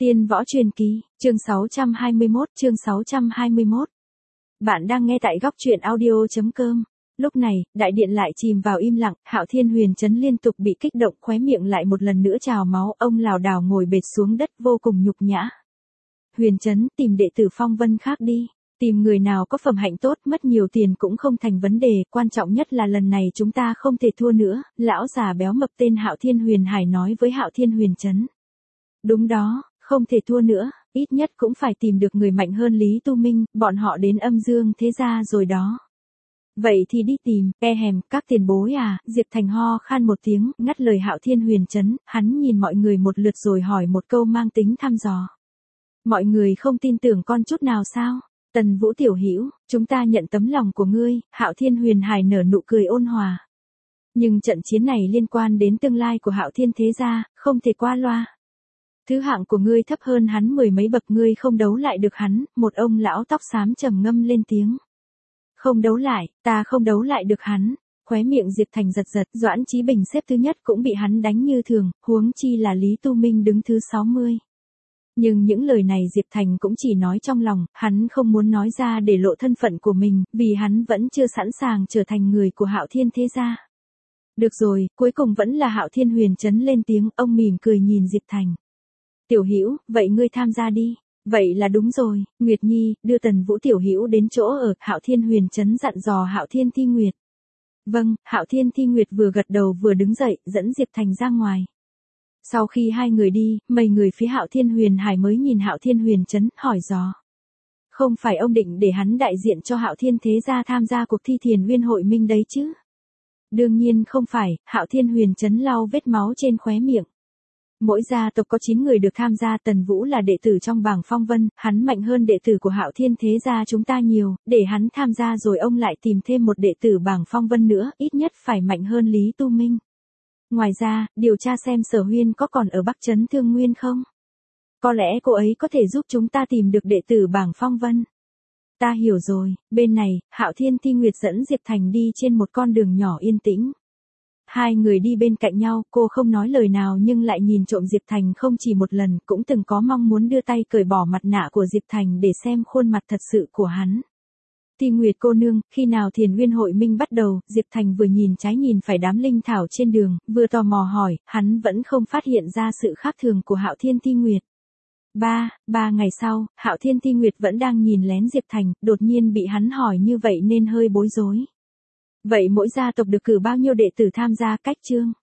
Tiên võ truyền kỳ, chương 621. Bạn đang nghe tại góc truyện audio.com. Lúc này, đại điện lại chìm vào im lặng, Hạo Thiên Huyền Trấn liên tục bị kích động, khóe miệng lại một lần nữa trào máu, ông lảo đảo ngồi bệt xuống đất vô cùng nhục nhã. Huyền Trấn, tìm đệ tử Phong Vân khác đi. Tìm người nào có phẩm hạnh tốt, mất nhiều tiền cũng không thành vấn đề, quan trọng nhất là lần này chúng ta không thể thua nữa, lão già béo mập tên Hạo Thiên Huyền Hải nói với Hạo Thiên Huyền Trấn. Đúng đó, không thể thua nữa, ít nhất cũng phải tìm được người mạnh hơn Lý Tu Minh, bọn họ đến âm dương thế gia rồi đó. Vậy thì đi tìm, các tiền bối à, Diệp Thành ho khan một tiếng, ngắt lời Hạo Thiên Huyền Trấn, hắn nhìn mọi người một lượt rồi hỏi một câu mang tính thăm dò. Mọi người không tin tưởng con chút nào sao? Tần Vũ tiểu hữu, chúng ta nhận tấm lòng của ngươi, Hạo Thiên Huyền Hải nở nụ cười ôn hòa. Nhưng trận chiến này liên quan đến tương lai của Hạo Thiên thế gia, không thể qua loa. Thứ hạng của ngươi thấp hơn hắn mười mấy bậc, ngươi không đấu lại được hắn, một ông lão tóc xám trầm ngâm lên tiếng. Không đấu lại, ta không đấu lại được hắn. Khóe miệng Diệp Thành giật giật, Doãn Chí Bình xếp thứ nhất cũng bị hắn đánh như thường, huống chi là Lý Tu Minh đứng thứ 60. Nhưng những lời này Diệp Thành cũng chỉ nói trong lòng, hắn không muốn nói ra để lộ thân phận của mình, vì hắn vẫn chưa sẵn sàng trở thành người của Hạo Thiên thế gia. Được rồi, cuối cùng vẫn là Hạo Thiên Huyền Trấn lên tiếng, ông mỉm cười nhìn Diệp Thành. Tiểu Hữu, vậy ngươi tham gia đi. Vậy là đúng rồi, Nguyệt Nhi, đưa Tần Vũ tiểu hữu đến chỗ ở, Hạo Thiên Huyền Trấn dặn dò Hạo Thiên Thi Nguyệt. Vâng, Hạo Thiên Thi Nguyệt vừa gật đầu vừa đứng dậy, dẫn Diệp Thành ra ngoài. Sau khi hai người đi, mấy người phía Hạo Thiên Huyền Hải mới nhìn Hạo Thiên Huyền Trấn, hỏi dò. Không phải ông định để hắn đại diện cho Hạo Thiên thế gia tham gia cuộc thi Thiền Uyên hội minh đấy chứ? Đương nhiên không phải, Hạo Thiên Huyền Trấn lau vết máu trên khóe miệng. Mỗi gia tộc có 9 người được tham gia, Tần Vũ là đệ tử trong bảng Phong Vân, hắn mạnh hơn đệ tử của Hạo Thiên thế gia chúng ta nhiều, để hắn tham gia rồi ông lại tìm thêm một đệ tử bảng Phong Vân nữa, ít nhất phải mạnh hơn Lý Tu Minh. Ngoài ra, điều tra xem Sở Huyên có còn ở Bắc Trấn Thương Nguyên không? Có lẽ cô ấy có thể giúp chúng ta tìm được đệ tử bảng Phong Vân. Ta hiểu rồi, bên này, Hạo Thiên Thi Nguyệt dẫn Diệp Thành đi trên một con đường nhỏ yên tĩnh. Hai người đi bên cạnh nhau, cô không nói lời nào nhưng lại nhìn trộm Diệp Thành không chỉ một lần, cũng từng có mong muốn đưa tay cởi bỏ mặt nạ của Diệp Thành để xem khuôn mặt thật sự của hắn. Thi Nguyệt cô nương, khi nào Thiền Uyên hội minh bắt đầu? Diệp Thành vừa nhìn trái nhìn phải đám linh thảo trên đường, vừa tò mò hỏi, hắn vẫn không phát hiện ra sự khác thường của Hạo Thiên Thi Nguyệt. Ba ngày sau, Hạo Thiên Thi Nguyệt vẫn đang nhìn lén Diệp Thành, đột nhiên bị hắn hỏi như vậy nên hơi bối rối. Vậy mỗi gia tộc được cử bao nhiêu đệ tử tham gia? Cách chương